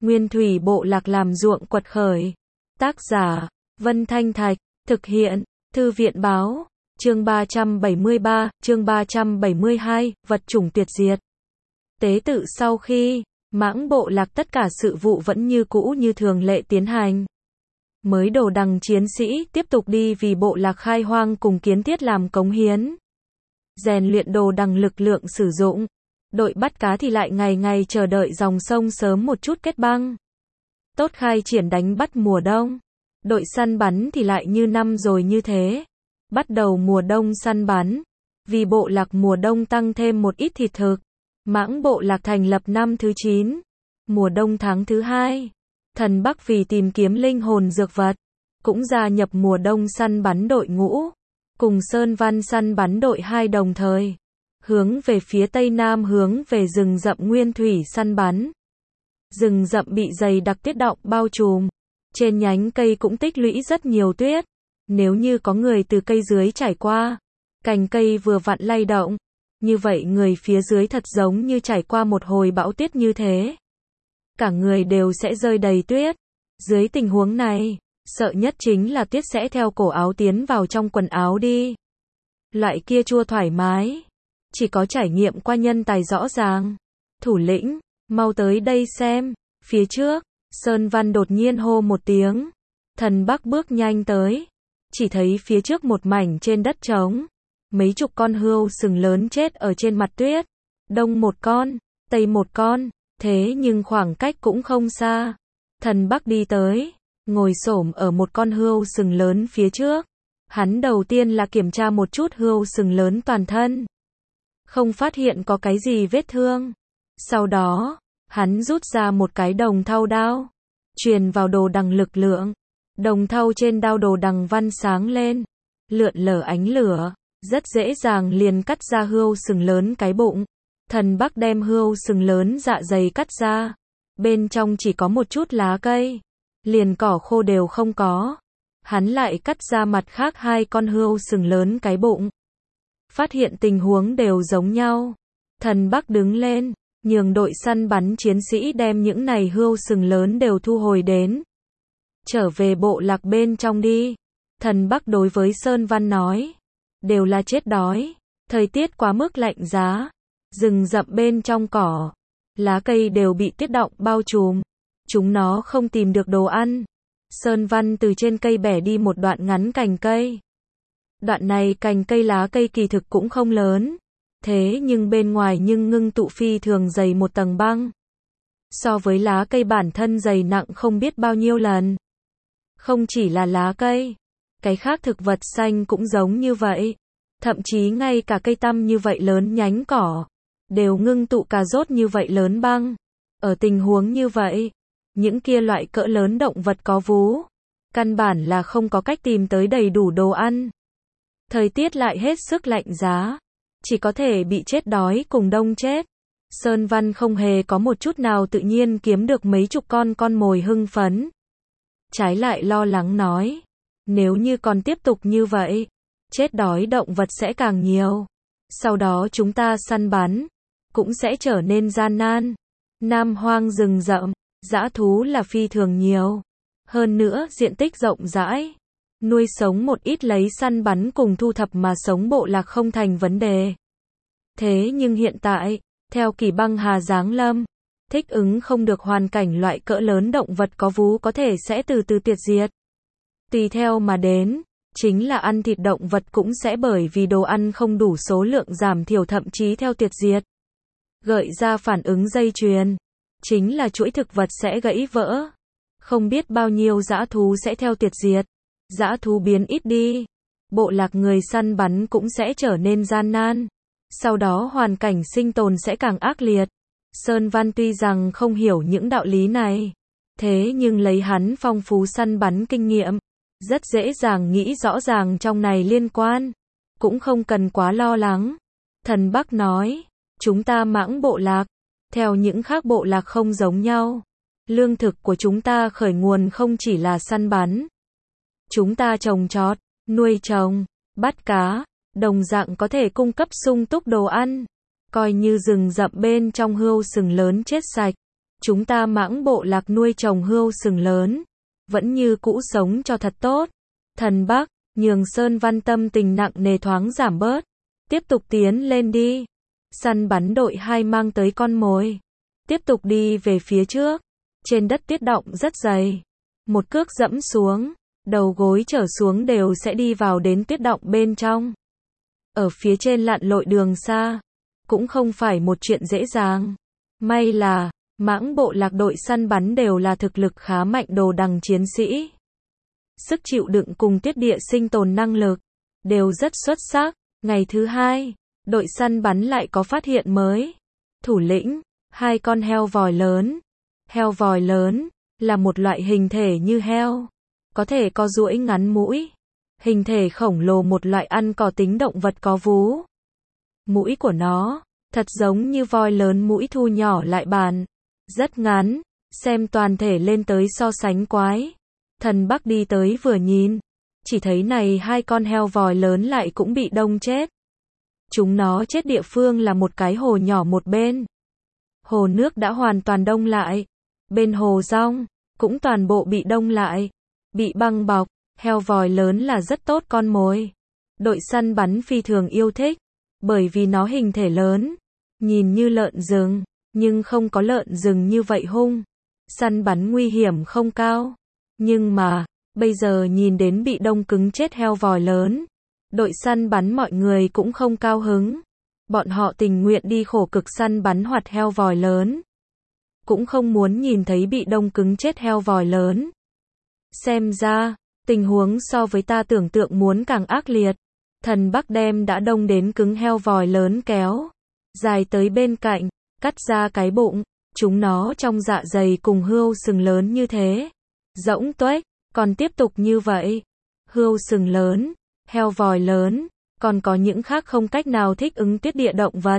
Nguyên thủy bộ lạc làm ruộng quật khởi. Tác giả, Vân Thanh Thạch, thực hiện, Thư viện báo, chương 373, chương 372, vật chủng tuyệt diệt. Tế tự sau khi, Mãng bộ lạc tất cả sự vụ vẫn như cũ như thường lệ tiến hành. Mới đồ đằng chiến sĩ tiếp tục đi vì bộ lạc khai hoang cùng kiến thiết làm cống hiến. Rèn luyện đồ đằng lực lượng sử dụng. Đội bắt cá thì lại ngày ngày chờ đợi dòng sông sớm một chút kết băng. Tốt khai triển đánh bắt mùa đông. Đội săn bắn thì lại như năm rồi như thế. Bắt đầu mùa đông săn bắn. Vì bộ lạc mùa đông tăng thêm một ít thịt thực. Mãng bộ lạc thành lập năm thứ 9. Mùa đông tháng thứ 2. Thần Bắc vì tìm kiếm linh hồn dược vật. Cũng gia nhập mùa đông săn bắn đội ngũ. Cùng Sơn Văn săn bắn đội 2 đồng thời. Hướng về phía tây nam hướng về rừng rậm nguyên thủy săn bắn. Rừng rậm bị dày đặc tuyết đọng bao trùm. Trên nhánh cây cũng tích lũy rất nhiều tuyết. Nếu như có người từ cây dưới trải qua, cành cây vừa vặn lay động, như vậy người phía dưới thật giống như trải qua một hồi bão tuyết như thế. Cả người đều sẽ rơi đầy tuyết. Dưới tình huống này, sợ nhất chính là tuyết sẽ theo cổ áo tiến vào trong quần áo đi. Loại kia chua thoải mái. Chỉ có trải nghiệm qua nhân tài rõ ràng. Thủ lĩnh, mau tới đây xem. Phía trước, Sơn Văn đột nhiên hô một tiếng. Thần Bắc bước nhanh tới. Chỉ thấy phía trước một mảnh trên đất trống. Mấy chục con hươu sừng lớn chết ở trên mặt tuyết. Đông một con, tây một con. Thế nhưng khoảng cách cũng không xa. Thần Bắc đi tới, ngồi xổm ở một con hươu sừng lớn phía trước. Hắn đầu tiên là kiểm tra một chút hươu sừng lớn toàn thân. Không phát hiện có cái gì vết thương. Sau đó, hắn rút ra một cái đồng thau đao. Truyền vào đồ đằng lực lượng. Đồng thau trên đao đồ đằng văn sáng lên. Lượn lờ ánh lửa. Rất dễ dàng liền cắt ra hươu sừng lớn cái bụng. Thần Bắc đem hươu sừng lớn dạ dày cắt ra. Bên trong chỉ có một chút lá cây. Liền cỏ khô đều không có. Hắn lại cắt ra mặt khác 2 con hươu sừng lớn cái bụng. Phát hiện tình huống đều giống nhau. Thần Bắc đứng lên, nhường đội săn bắn chiến sĩ đem những này hươu sừng lớn đều thu hồi đến. Trở về bộ lạc bên trong đi. Thần Bắc đối với Sơn Văn nói. Đều là chết đói. Thời tiết quá mức lạnh giá. Rừng rậm bên trong cỏ. Lá cây đều bị tuyết đọng bao trùm. Chúng nó không tìm được đồ ăn. Sơn Văn từ trên cây bẻ đi một đoạn ngắn cành cây. Đoạn này cành cây lá cây kỳ thực cũng không lớn. Thế nhưng bên ngoài nhưng ngưng tụ phi thường dày một tầng băng. So với lá cây bản thân dày nặng không biết bao nhiêu lần. Không chỉ là lá cây. Cái khác thực vật xanh cũng giống như vậy. Thậm chí ngay cả cây tăm như vậy lớn nhánh cỏ. Đều ngưng tụ cà rốt như vậy lớn băng. Ở tình huống như vậy. Những kia loại cỡ lớn động vật có vú. Căn bản là không có cách tìm tới đầy đủ đồ ăn. Thời tiết lại hết sức lạnh giá. Chỉ có thể bị chết đói cùng đông chết. Sơn Văn không hề có một chút nào tự nhiên kiếm được mấy chục con mồi hưng phấn. Trái lại lo lắng nói. Nếu như còn tiếp tục như vậy. Chết đói động vật sẽ càng nhiều. Sau đó chúng ta săn bắn. Cũng sẽ trở nên gian nan. Nam hoang rừng rậm. Dã thú là phi thường nhiều. Hơn nữa diện tích rộng rãi. Nuôi sống một ít lấy săn bắn cùng thu thập mà sống bộ lạc không thành vấn đề. Thế nhưng hiện tại, theo kỳ băng hà giáng lâm, thích ứng không được hoàn cảnh loại cỡ lớn động vật có vú có thể sẽ từ từ tuyệt diệt. Tùy theo mà đến, chính là ăn thịt động vật cũng sẽ bởi vì đồ ăn không đủ số lượng giảm thiểu thậm chí theo tuyệt diệt. Gợi ra phản ứng dây chuyền. Chính là chuỗi thực vật sẽ gãy vỡ. Không biết bao nhiêu dã thú sẽ theo tuyệt diệt. Dã thú biến ít đi. Bộ lạc người săn bắn cũng sẽ trở nên gian nan. Sau đó hoàn cảnh sinh tồn sẽ càng ác liệt. Sơn Văn tuy rằng không hiểu những đạo lý này. Thế nhưng lấy hắn phong phú săn bắn kinh nghiệm. Rất dễ dàng nghĩ rõ ràng trong này liên quan. Cũng không cần quá lo lắng. Thần Bắc nói. Chúng ta Mãng bộ lạc. Theo những khác bộ lạc không giống nhau. Lương thực của chúng ta khởi nguồn không chỉ là săn bắn. Chúng ta trồng trọt, nuôi trồng, bắt cá, đồng dạng có thể cung cấp sung túc đồ ăn. Coi như rừng rậm bên trong hươu sừng lớn chết sạch. chúng ta Mãng bộ lạc nuôi trồng hươu sừng lớn, vẫn như cũ sống cho thật tốt. Thần Bắc, Nhường Sơn Văn tâm tình nặng nề thoáng giảm bớt. Tiếp tục tiến lên đi. Săn bắn đội 2 mang tới con mồi. Tiếp tục đi về phía trước. Trên đất tuyết động rất dày. Một cước dẫm xuống, đầu gối trở xuống đều sẽ đi vào đến tuyết động bên trong. Ở phía trên lặn lội đường xa, cũng không phải một chuyện dễ dàng. May là, Mãng bộ lạc đội săn bắn đều là thực lực khá mạnh đồ đằng chiến sĩ. Sức chịu đựng cùng tuyết địa sinh tồn năng lực, đều rất xuất sắc. Ngày thứ 2, đội săn bắn lại có phát hiện mới. Thủ lĩnh, 2 con heo vòi lớn. Heo vòi lớn, là một loại hình thể như heo. Có thể có duỗi ngắn mũi. Hình thể khổng lồ một loại ăn cỏ tính động vật có vú. Mũi của nó, thật giống như voi lớn mũi thu nhỏ lại bàn. Rất ngắn, xem toàn thể lên tới so sánh quái. Thần Bắc đi tới vừa nhìn, chỉ thấy này 2 con heo vòi lớn lại cũng bị đông chết. Chúng nó chết địa phương là một cái hồ nhỏ một bên. Hồ nước đã hoàn toàn đông lại. Bên hồ rong, cũng toàn bộ bị đông lại. Bị băng bọc, heo vòi lớn là rất tốt con mồi. Đội săn bắn phi thường yêu thích, bởi vì nó hình thể lớn, nhìn như lợn rừng, nhưng không có lợn rừng như vậy hung. Săn bắn nguy hiểm không cao. Nhưng mà, bây giờ nhìn đến bị đông cứng chết heo vòi lớn, đội săn bắn mọi người cũng không cao hứng. Bọn họ tình nguyện đi khổ cực săn bắn hoạt heo vòi lớn, cũng không muốn nhìn thấy bị đông cứng chết heo vòi lớn. Xem ra, tình huống so với ta tưởng tượng muốn càng ác liệt. Thần Bắc đem đã đông đến cứng heo vòi lớn kéo dài tới bên cạnh, cắt ra cái bụng. Chúng nó trong dạ dày cùng hươu sừng lớn như thế, rỗng tuếch, còn tiếp tục như vậy. Hươu sừng lớn, heo vòi lớn, còn có những khác không cách nào thích ứng tuyết địa động vật.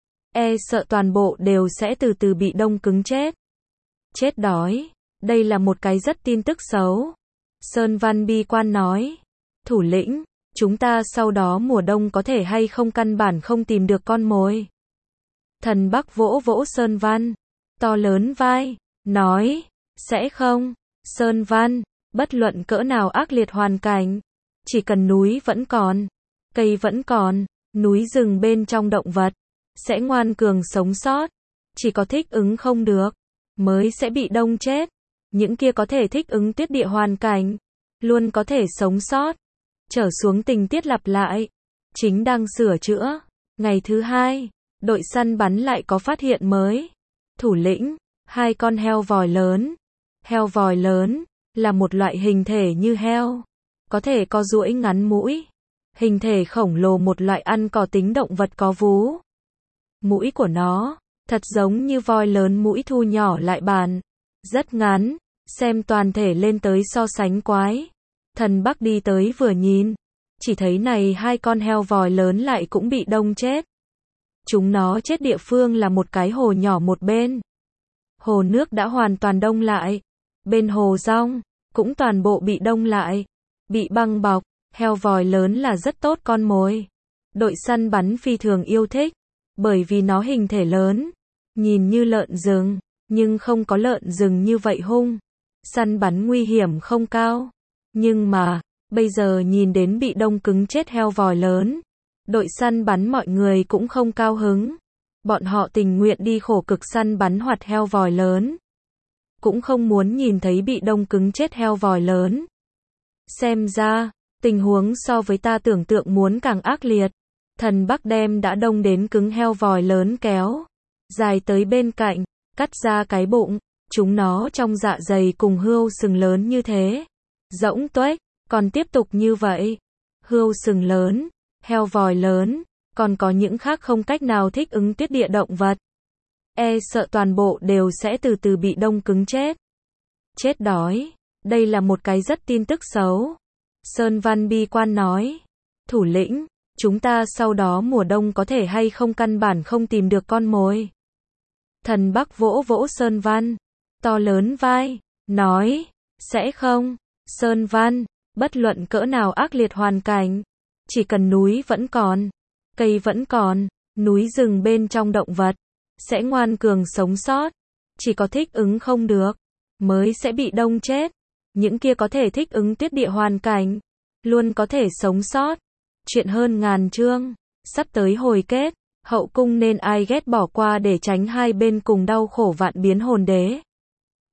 Sợ toàn bộ đều sẽ từ từ bị đông cứng chết. Chết đói, đây là một cái rất tin tức xấu. Sơn Văn bi quan nói, thủ lĩnh, chúng ta sau đó mùa đông có thể hay không căn bản không tìm được con mồi. Thần Bắc vỗ vỗ Sơn Văn, to lớn vai, nói, sẽ không. Sơn Văn, bất luận cỡ nào ác liệt hoàn cảnh, chỉ cần núi vẫn còn, cây vẫn còn, núi rừng bên trong động vật, sẽ ngoan cường sống sót. Chỉ có thích ứng không được, mới sẽ bị đông chết. Những kia có thể thích ứng tuyết địa hoàn cảnh, luôn có thể sống sót. Trở xuống tình tiết lặp lại, chính đang sửa chữa. Ngày thứ 2, đội săn bắn lại có phát hiện mới. Thủ lĩnh, 2 con heo vòi lớn. Heo vòi lớn, là một loại hình thể như heo. Có thể có duỗi ngắn mũi. Hình thể khổng lồ một loại ăn cỏ tính động vật có vú. Mũi của nó, thật giống như voi lớn mũi thu nhỏ lại bàn. Rất ngắn, xem toàn thể lên tới so sánh quái. Thần Bắc đi tới vừa nhìn, chỉ thấy này 2 con heo vòi lớn lại cũng bị đông chết. Chúng nó chết địa phương là một cái hồ nhỏ một bên. Hồ nước đã hoàn toàn đông lại. Bên hồ rong, cũng toàn bộ bị đông lại. Bị băng bọc, heo vòi lớn là rất tốt con mồi. Đội săn bắn phi thường yêu thích, bởi vì nó hình thể lớn, nhìn như lợn rừng, nhưng không có lợn rừng như vậy hung. Săn bắn nguy hiểm không cao. Nhưng mà, bây giờ nhìn đến bị đông cứng chết heo vòi lớn, đội săn bắn mọi người cũng không cao hứng. Bọn họ tình nguyện đi khổ cực săn bắn hoạt heo vòi lớn, cũng không muốn nhìn thấy bị đông cứng chết heo vòi lớn. Xem ra, tình huống so với ta tưởng tượng muốn càng ác liệt. Thần Bắc đem đã đông đến cứng heo vòi lớn kéo dài tới bên cạnh, cắt ra cái bụng. Chúng nó trong dạ dày cùng hươu sừng lớn như thế, rỗng tuếch, còn tiếp tục như vậy. Hươu sừng lớn, heo vòi lớn, còn có những khác không cách nào thích ứng tuyết địa động vật. Sợ toàn bộ đều sẽ từ từ bị đông cứng chết. Chết đói, đây là một cái rất tin tức xấu. Sơn Văn bi quan nói, thủ lĩnh, chúng ta sau đó mùa đông có thể hay không căn bản không tìm được con mồi. Thần Bắc vỗ vỗ Sơn Văn, to lớn vai, nói, sẽ không. Sơn Văn, bất luận cỡ nào ác liệt hoàn cảnh, chỉ cần núi vẫn còn, cây vẫn còn, núi rừng bên trong động vật, sẽ ngoan cường sống sót. Chỉ có thích ứng không được, mới sẽ bị đông chết. Những kia có thể thích ứng tuyết địa hoàn cảnh, luôn có thể sống sót. Chuyện hơn ngàn chương, sắp tới hồi kết, hậu cung nên ai ghét bỏ qua để tránh hai bên cùng đau khổ vạn biến hồn đế.